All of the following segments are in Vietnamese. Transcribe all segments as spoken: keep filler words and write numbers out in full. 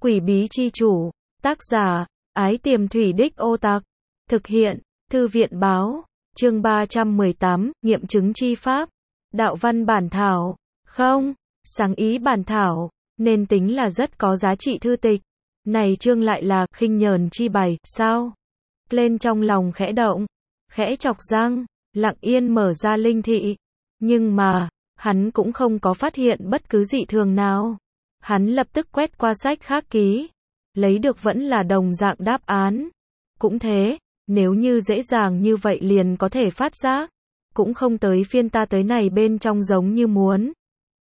Quỷ bí chi chủ, tác giả, Ái Tiềm Thủy Đích Ô Tạc, thực hiện, Thư viện báo, chương ba trăm mười tám, nghiệm chứng chi pháp, đạo văn bản thảo, không, sáng ý bản thảo, nên tính là rất có giá trị thư tịch. Này chương lại là, khinh nhờn chi bày, sao? Lên trong lòng khẽ động, khẽ chọc răng, lặng yên mở ra linh thị. Nhưng mà, hắn cũng không có phát hiện bất cứ dị thường nào. Hắn lập tức quét qua sách khác ký, lấy được vẫn là đồng dạng đáp án. Cũng thế, nếu như dễ dàng như vậy liền có thể phát giác, cũng không tới phiên ta tới này bên trong giống như muốn.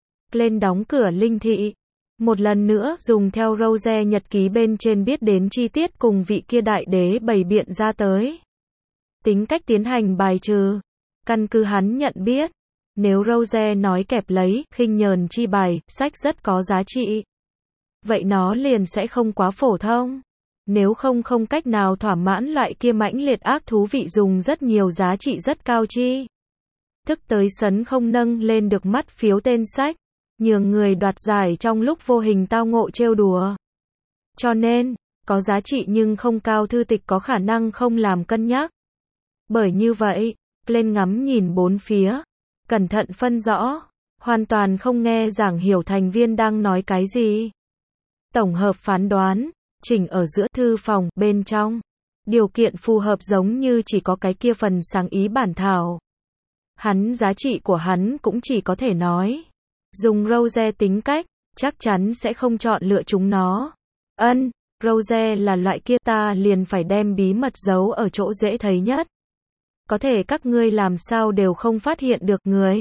Lên đóng cửa linh thị, một lần nữa dùng theo Rose nhật ký bên trên biết đến chi tiết cùng vị kia đại đế bày biện ra tới. Tính cách tiến hành bài trừ, căn cứ hắn nhận biết. Nếu Rose nói kẹp lấy, khinh nhờn chi bày, sách rất có giá trị. Vậy nó liền sẽ không quá phổ thông. Nếu không không cách nào thỏa mãn loại kia mãnh liệt ác thú vị dùng rất nhiều giá trị rất cao chi. Thức tới sấn không nâng lên được mắt phiếu tên sách, nhường người đoạt giải trong lúc vô hình tao ngộ trêu đùa. Cho nên, có giá trị nhưng không cao thư tịch có khả năng không làm cân nhắc. Bởi như vậy, lên ngắm nhìn bốn phía. Cẩn thận phân rõ, hoàn toàn không nghe giảng hiểu thành viên đang nói cái gì. Tổng hợp phán đoán, chỉnh ở giữa thư phòng, bên trong. Điều kiện phù hợp giống như chỉ có cái kia phần sáng ý bản thảo. Hắn giá trị của hắn cũng chỉ có thể nói. Dùng Rose tính cách, chắc chắn sẽ không chọn lựa chúng nó. Ân, Rose là loại kia ta liền phải đem bí mật giấu ở chỗ dễ thấy nhất. Có thể các ngươi làm sao đều không phát hiện được người.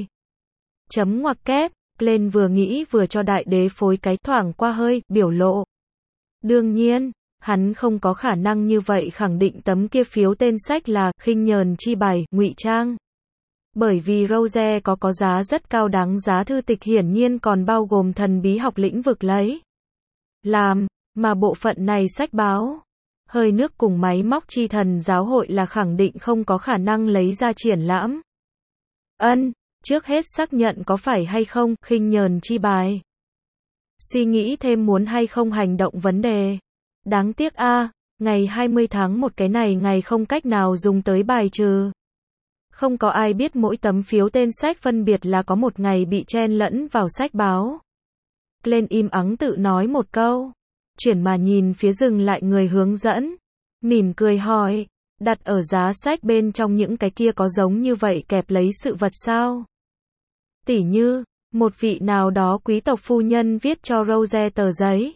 Chấm ngoặc kép, lên vừa nghĩ vừa cho đại đế phối cái thoảng qua hơi, biểu lộ. Đương nhiên, hắn không có khả năng như vậy khẳng định tấm kia phiếu tên sách là khinh nhờn chi bày, ngụy trang. Bởi vì Rose có có giá rất cao đáng giá thư tịch hiển nhiên còn bao gồm thần bí học lĩnh vực lấy. Làm, mà bộ phận này sách báo. Hơi nước cùng máy móc chi thần giáo hội là khẳng định không có khả năng lấy ra triển lãm. Ân, trước hết xác nhận có phải hay không, khinh nhờn chi bài. Suy nghĩ thêm muốn hay không hành động vấn đề. Đáng tiếc a, à, ngày hai mươi tháng một cái này ngày không cách nào dùng tới bài trừ. Không có ai biết mỗi tấm phiếu tên sách phân biệt là có một ngày bị chen lẫn vào sách báo. Lên im ắng tự nói một câu. Chuyển mà nhìn phía dừng lại người hướng dẫn. Mỉm cười hỏi, đặt ở giá sách bên trong những cái kia có giống như vậy kẹp lấy sự vật sao? Tỉ như, một vị nào đó quý tộc phu nhân viết cho Rose tờ giấy.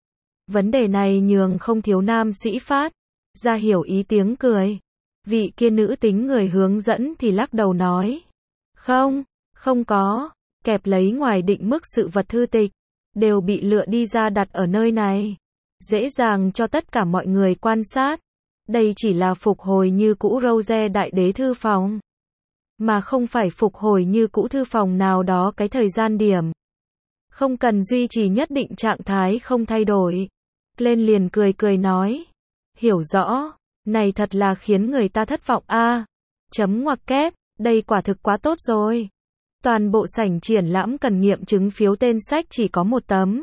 Vấn đề này nhường không thiếu nam sĩ phát ra hiểu ý tiếng cười. Vị kia nữ tính người hướng dẫn thì lắc đầu nói. Không, không có, kẹp lấy ngoài định mức sự vật thư tịch. Đều bị lựa đi ra đặt ở nơi này. Dễ dàng cho tất cả mọi người quan sát. Đây chỉ là phục hồi như cũ Rose đại đế thư phòng. Mà không phải phục hồi như cũ thư phòng nào đó cái thời gian điểm. Không cần duy trì nhất định trạng thái không thay đổi. Lên liền cười cười nói. Hiểu rõ, này thật là khiến người ta thất vọng a. À, chấm ngoặc kép, đây quả thực quá tốt rồi. Toàn bộ sảnh triển lãm cần nghiệm chứng phiếu tên sách chỉ có một tấm.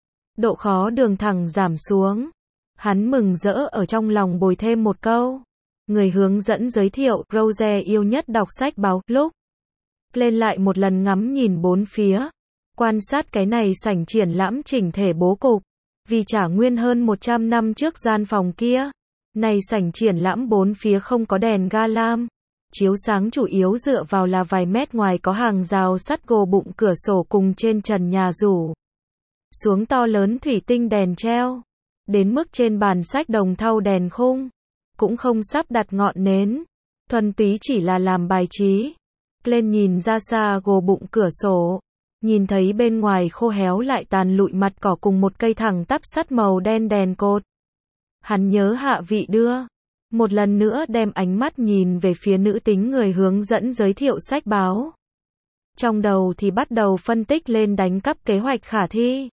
Độ khó đường thẳng giảm xuống. Hắn mừng rỡ ở trong lòng bồi thêm một câu. Người hướng dẫn giới thiệu, Rose yêu nhất đọc sách báo, lúc. Lên lại một lần ngắm nhìn bốn phía. Quan sát cái này sảnh triển lãm chỉnh thể bố cục. Vì trả nguyên hơn một trăm năm trước gian phòng kia. Này sảnh triển lãm bốn phía không có đèn ga lam. Chiếu sáng chủ yếu dựa vào là vài mét ngoài có hàng rào sắt gồ bụng cửa sổ cùng trên trần nhà rủ. Xuống to lớn thủy tinh đèn treo. Đến mức trên bàn sách đồng thau đèn khung. Cũng không sắp đặt ngọn nến. Thuần túy chỉ là làm bài trí. Lên nhìn ra xa gồ bụng cửa sổ. Nhìn thấy bên ngoài khô héo lại tàn lụi mặt cỏ cùng một cây thẳng tắp sắt màu đen đèn cột. Hắn nhớ hạ vị đưa. Một lần nữa đem ánh mắt nhìn về phía nữ tính người hướng dẫn giới thiệu sách báo. Trong đầu thì bắt đầu phân tích lên đánh cắp kế hoạch khả thi.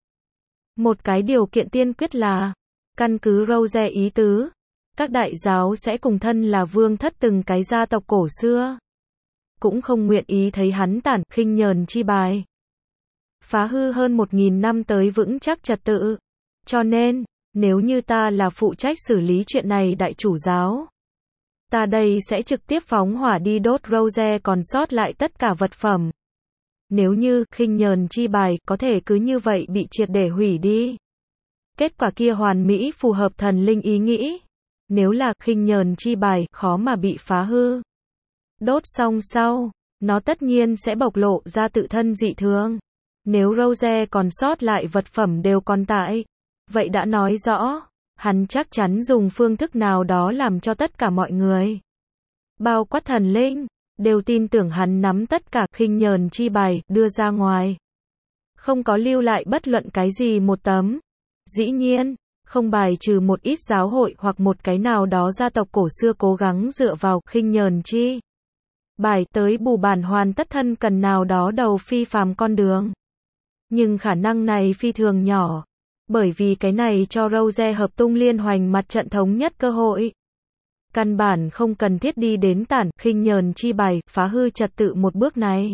Một cái điều kiện tiên quyết là, căn cứ Rose ý tứ, các đại giáo sẽ cùng thân là vương thất từng cái gia tộc cổ xưa. Cũng không nguyện ý thấy hắn tản khinh nhờn chi bài. Phá hư hơn một nghìn năm tới vững chắc trật tự. Cho nên, nếu như ta là phụ trách xử lý chuyện này đại chủ giáo, ta đây sẽ trực tiếp phóng hỏa đi đốt Rose còn sót lại tất cả vật phẩm. Nếu như khinh nhờn chi bài có thể cứ như vậy bị triệt để hủy đi, kết quả kia hoàn mỹ phù hợp thần linh ý nghĩ. Nếu là khinh nhờn chi bài khó mà bị phá hư. Đốt xong sau, nó tất nhiên sẽ bộc lộ ra tự thân dị thường. Nếu Rose còn sót lại vật phẩm đều còn tại, vậy đã nói rõ, hắn chắc chắn dùng phương thức nào đó làm cho tất cả mọi người, bao quát thần linh, đều tin tưởng hắn nắm tất cả khinh nhờn chi bài đưa ra ngoài. Không có lưu lại bất luận cái gì một tấm. Dĩ nhiên, không bài trừ một ít giáo hội hoặc một cái nào đó gia tộc cổ xưa cố gắng dựa vào khinh nhờn chi bài tới bù bản hoàn tất thân cần nào đó đầu phi phàm con đường. Nhưng khả năng này phi thường nhỏ, bởi vì cái này cho Rose hợp tung liên hoành mặt trận thống nhất cơ hội. Căn bản không cần thiết đi đến tản khinh nhờn chi bài phá hư trật tự một bước này.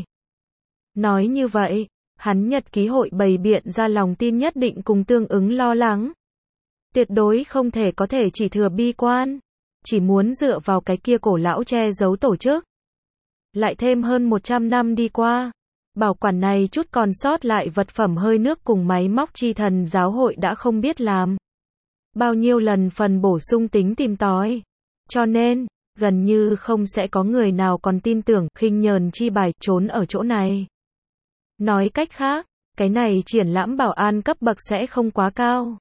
Nói như vậy, hắn nhật ký hội bày biện ra lòng tin nhất định cùng tương ứng lo lắng. Tuyệt đối không thể có thể chỉ thừa bi quan, chỉ muốn dựa vào cái kia cổ lão che giấu tổ chức. Lại thêm hơn một trăm năm đi qua, bảo quản này chút còn sót lại vật phẩm hơi nước cùng máy móc chi thần giáo hội đã không biết làm bao nhiêu lần phần bổ sung tính tìm tòi. Cho nên, gần như không sẽ có người nào còn tin tưởng khinh nhờn chi bài trốn ở chỗ này. Nói cách khác, cái này triển lãm bảo an cấp bậc sẽ không quá cao.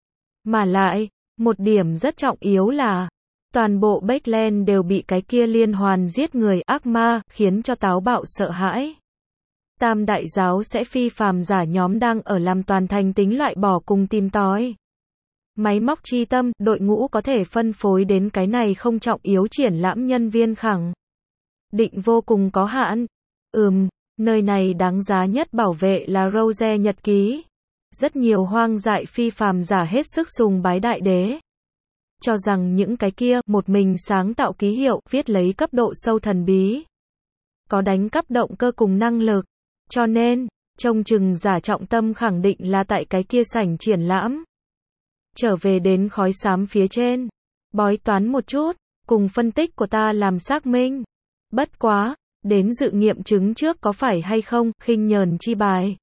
Mà lại, một điểm rất trọng yếu là, toàn bộ Backland đều bị cái kia liên hoàn giết người ác ma khiến cho táo bạo sợ hãi. Tam đại giáo sẽ phi phàm giả nhóm đang ở làm toàn thành tính loại bỏ cùng tìm tòi. Máy móc chi tâm, đội ngũ có thể phân phối đến cái này không trọng yếu triển lãm nhân viên khẳng định vô cùng có hạn. Ừm, nơi này đáng giá nhất bảo vệ là Rose nhật ký. Rất nhiều hoang dại phi phàm giả hết sức sùng bái đại đế, cho rằng những cái kia một mình sáng tạo ký hiệu viết lấy cấp độ sâu thần bí, có đánh cắp động cơ cùng năng lực. Cho nên, trông chừng giả trọng tâm khẳng định là tại cái kia sảnh triển lãm. Trở về đến khói xám phía trên, bói toán một chút, cùng phân tích của ta làm xác minh. Bất quá, đến dự nghiệm chứng trước có phải hay không khinh nhờn chi bài.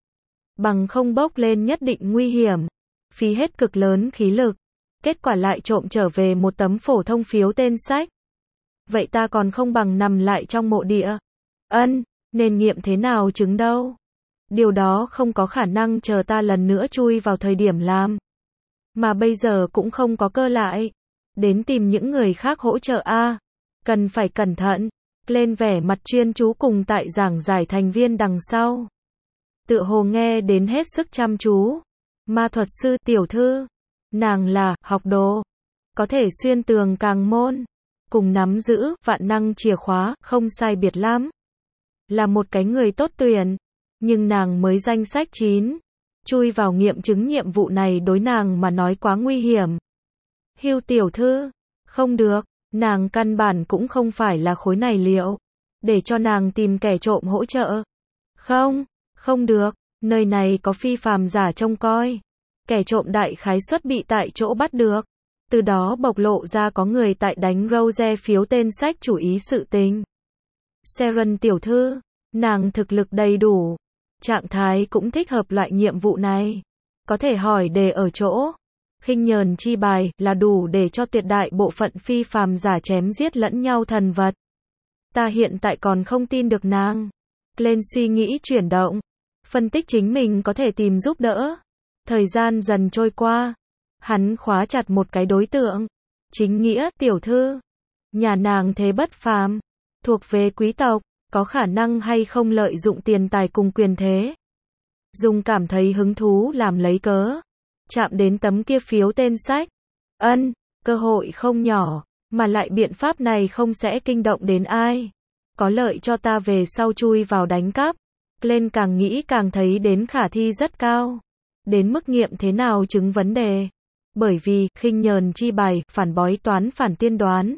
Bằng không bốc lên nhất định nguy hiểm, phí hết cực lớn khí lực, kết quả lại trộm trở về một tấm phổ thông phiếu tên sách. Vậy ta còn không bằng nằm lại trong mộ địa. Ân, nên nghiệm thế nào chứng đâu. Điều đó không có khả năng chờ ta lần nữa chui vào thời điểm làm. Mà bây giờ cũng không có cơ lại. Đến tìm những người khác hỗ trợ a. Cần phải cẩn thận. Lên vẻ mặt chuyên chú cùng tại giảng giải thành viên đằng sau. Tựa hồ nghe đến hết sức chăm chú. Ma thuật sư tiểu thư. Nàng là học đồ. Có thể xuyên tường càng môn. Cùng nắm giữ vạn năng chìa khóa không sai biệt lắm. Là một cái người tốt tuyển. Nhưng nàng mới danh sách chín. Chui vào nghiệm chứng nhiệm vụ này đối nàng mà nói quá nguy hiểm. Hưu tiểu thư. Không được. Nàng căn bản cũng không phải là khối này liệu. Để cho nàng tìm kẻ trộm hỗ trợ. Không. Không được. Nơi này có phi phàm giả trông coi. Kẻ trộm đại khái suất bị tại chỗ bắt được. Từ đó bộc lộ ra có người tại đánh Rose phiếu tên sách chủ ý sự tình. Seren tiểu thư. Nàng thực lực đầy đủ. Trạng thái cũng thích hợp loại nhiệm vụ này. Có thể hỏi đề ở chỗ. Khinh nhờn chi bài là đủ để cho tuyệt đại bộ phận phi phàm giả chém giết lẫn nhau thần vật. Ta hiện tại còn không tin được nàng. Lên suy nghĩ chuyển động. Phân tích chính mình có thể tìm giúp đỡ. Thời gian dần trôi qua. Hắn khóa chặt một cái đối tượng. Chính nghĩa tiểu thư. Nhà nàng thế bất phàm. Thuộc về quý tộc. Có khả năng hay không lợi dụng tiền tài cùng quyền thế. Dùng cảm thấy hứng thú làm lấy cớ. Chạm đến tấm kia phiếu tên sách. Ân, cơ hội không nhỏ. Mà lại biện pháp này không sẽ kinh động đến ai. Có lợi cho ta về sau chui vào đánh cắp. Lên càng nghĩ càng thấy đến khả thi rất cao. Đến mức nghiệm thế nào chứng vấn đề. Bởi vì, khinh nhờn chi bài, phản bói toán phản tiên đoán.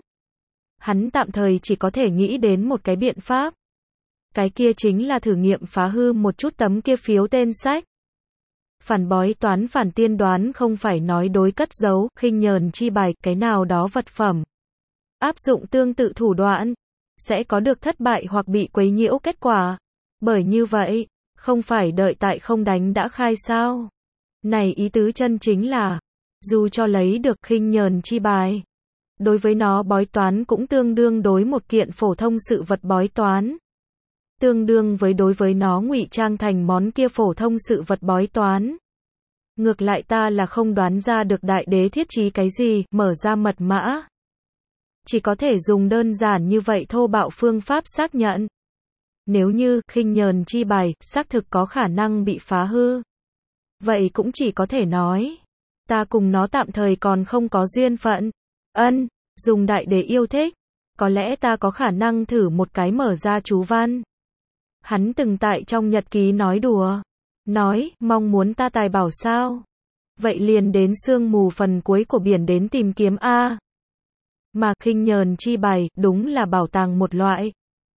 Hắn tạm thời chỉ có thể nghĩ đến một cái biện pháp. Cái kia chính là thử nghiệm phá hư một chút tấm kia phiếu tên sách. Phản bói toán phản tiên đoán không phải nói đối cất giấu, khinh nhờn chi bài, cái nào đó vật phẩm. Áp dụng tương tự thủ đoạn, sẽ có được thất bại hoặc bị quấy nhiễu kết quả. Bởi như vậy, không phải đợi tại không đánh đã khai sao. Này ý tứ chân chính là, dù cho lấy được khinh nhờn chi bài, đối với nó bói toán cũng tương đương đối một kiện phổ thông sự vật bói toán. Tương đương với đối với nó ngụy trang thành món kia phổ thông sự vật bói toán. Ngược lại ta là không đoán ra được đại đế thiết trí cái gì, mở ra mật mã. Chỉ có thể dùng đơn giản như vậy thô bạo phương pháp xác nhận. Nếu như khinh nhờn chi bài xác thực có khả năng bị phá hư, vậy cũng chỉ có thể nói, ta cùng nó tạm thời còn không có duyên phận. Ân, dùng đại đế yêu thích, có lẽ ta có khả năng thử một cái mở ra chú văn. Hắn từng tại trong nhật ký nói đùa, nói, mong muốn ta tài bảo sao? Vậy liền đến sương mù phần cuối của biển đến tìm kiếm a. Mà khinh nhờn chi bài, đúng là bảo tàng một loại.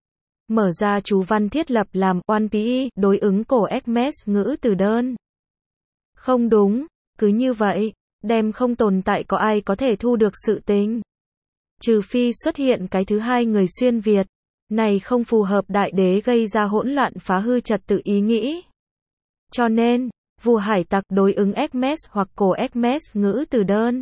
Mở ra chú văn thiết lập làm One P I, đối ứng cổ Hermes ngữ từ đơn. Không đúng, cứ như vậy, đem không tồn tại có ai có thể thu được sự tình. Trừ phi xuất hiện cái thứ hai người xuyên Việt, này không phù hợp đại đế gây ra hỗn loạn phá hư trật tự ý nghĩ. Cho nên, vua hải tặc đối ứng Hermes hoặc cổ Hermes ngữ từ đơn.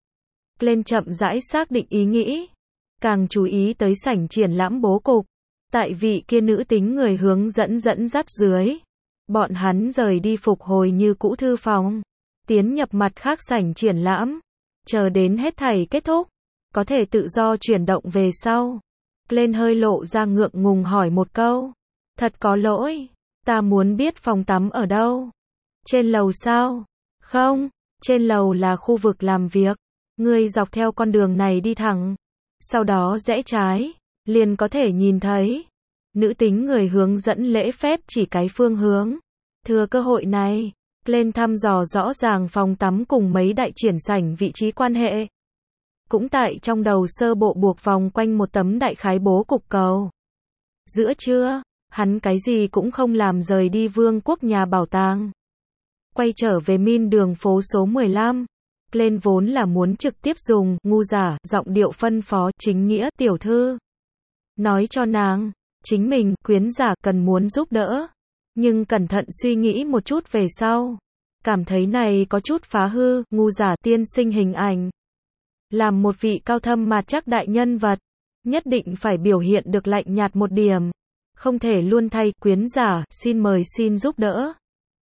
Lên chậm rãi xác định ý nghĩ, càng chú ý tới sảnh triển lãm bố cục. Tại vị kia nữ tính người hướng dẫn dẫn dắt dưới, bọn hắn rời đi phục hồi như cũ thư phòng, tiến nhập mặt khác sảnh triển lãm, chờ đến hết thảy kết thúc, có thể tự do chuyển động về sau. Lên hơi lộ ra ngượng ngùng hỏi một câu, thật có lỗi, ta muốn biết phòng tắm ở đâu? Trên lầu sao? Không, trên lầu là khu vực làm việc, ngươi dọc theo con đường này đi thẳng, sau đó rẽ trái, liền có thể nhìn thấy. Nữ tính người hướng dẫn lễ phép chỉ cái phương hướng. Thừa cơ hội này, lên thăm dò rõ ràng phòng tắm cùng mấy đại triển sảnh vị trí quan hệ. Cũng tại trong đầu sơ bộ buộc vòng quanh một tấm đại khái bố cục cầu. Giữa trưa, hắn cái gì cũng không làm rời đi vương quốc nhà bảo tàng. Quay trở về Min đường phố số mười lăm. Lên vốn là muốn trực tiếp dùng ngu giả giọng điệu phân phó chính nghĩa tiểu thư. Nói cho nàng, chính mình, quyến giả cần muốn giúp đỡ. Nhưng cẩn thận suy nghĩ một chút về sau. Cảm thấy này có chút phá hư, ngu giả tiên sinh hình ảnh. Làm một vị cao thâm mà chắc đại nhân vật, nhất định phải biểu hiện được lạnh nhạt một điểm. Không thể luôn thay, quyến giả, xin mời xin giúp đỡ.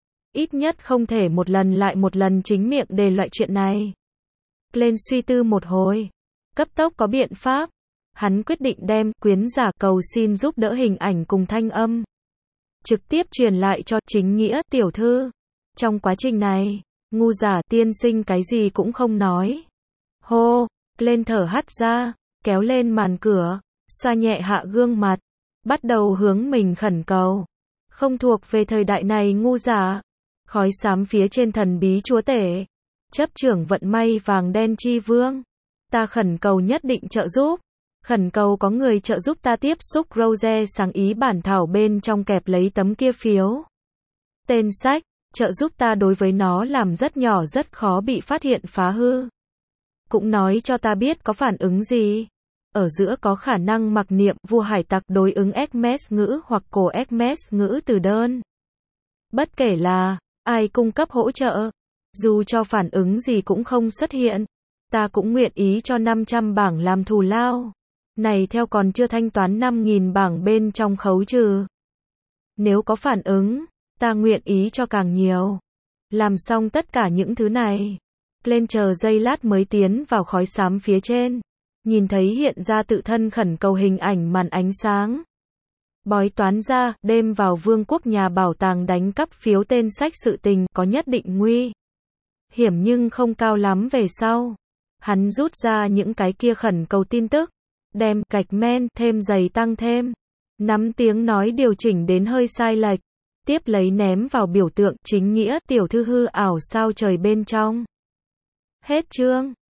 Ít nhất không thể một lần lại một lần chính miệng đề loại chuyện này. Lên suy tư một hồi, cấp tốc có biện pháp. Hắn quyết định đem quyến giả cầu xin giúp đỡ hình ảnh cùng thanh âm trực tiếp truyền lại cho chính nghĩa tiểu thư. Trong quá trình này, ngu giả tiên sinh cái gì cũng không nói. Hô, lên thở hắt ra, kéo lên màn cửa, xoa nhẹ hạ gương mặt, bắt đầu hướng mình khẩn cầu. Không thuộc về thời đại này ngu giả, khói xám phía trên thần bí chúa tể, chấp trưởng vận may vàng đen chi vương. Ta khẩn cầu nhất định trợ giúp. Khẩn cầu có người trợ giúp ta tiếp xúc Rose sáng ý bản thảo bên trong kẹp lấy tấm kia phiếu. Tên sách, trợ giúp ta đối với nó làm rất nhỏ rất khó bị phát hiện phá hư. Cũng nói cho ta biết có phản ứng gì. Ở giữa có khả năng mặc niệm vua hải tặc đối ứng Hermes ngữ hoặc cổ Hermes ngữ từ đơn. Bất kể là ai cung cấp hỗ trợ, dù cho phản ứng gì cũng không xuất hiện, ta cũng nguyện ý cho năm trăm bảng làm thù lao. Này theo còn chưa thanh toán năm nghìn bảng bên trong khấu trừ. Nếu có phản ứng, ta nguyện ý cho càng nhiều. Làm xong tất cả những thứ này, lên chờ giây lát mới tiến vào khói xám phía trên. Nhìn thấy hiện ra tự thân khẩn cầu hình ảnh màn ánh sáng. Bói toán ra, đêm vào vương quốc nhà bảo tàng đánh cắp phiếu tên sách sự tình có nhất định nguy hiểm nhưng không cao lắm về sau. Hắn rút ra những cái kia khẩn cầu tin tức. Đem gạch men thêm dày tăng thêm. Nắm tiếng nói điều chỉnh đến hơi sai lệch. Tiếp lấy ném vào biểu tượng chính nghĩa tiểu thư hư ảo sao trời bên trong. Hết chương.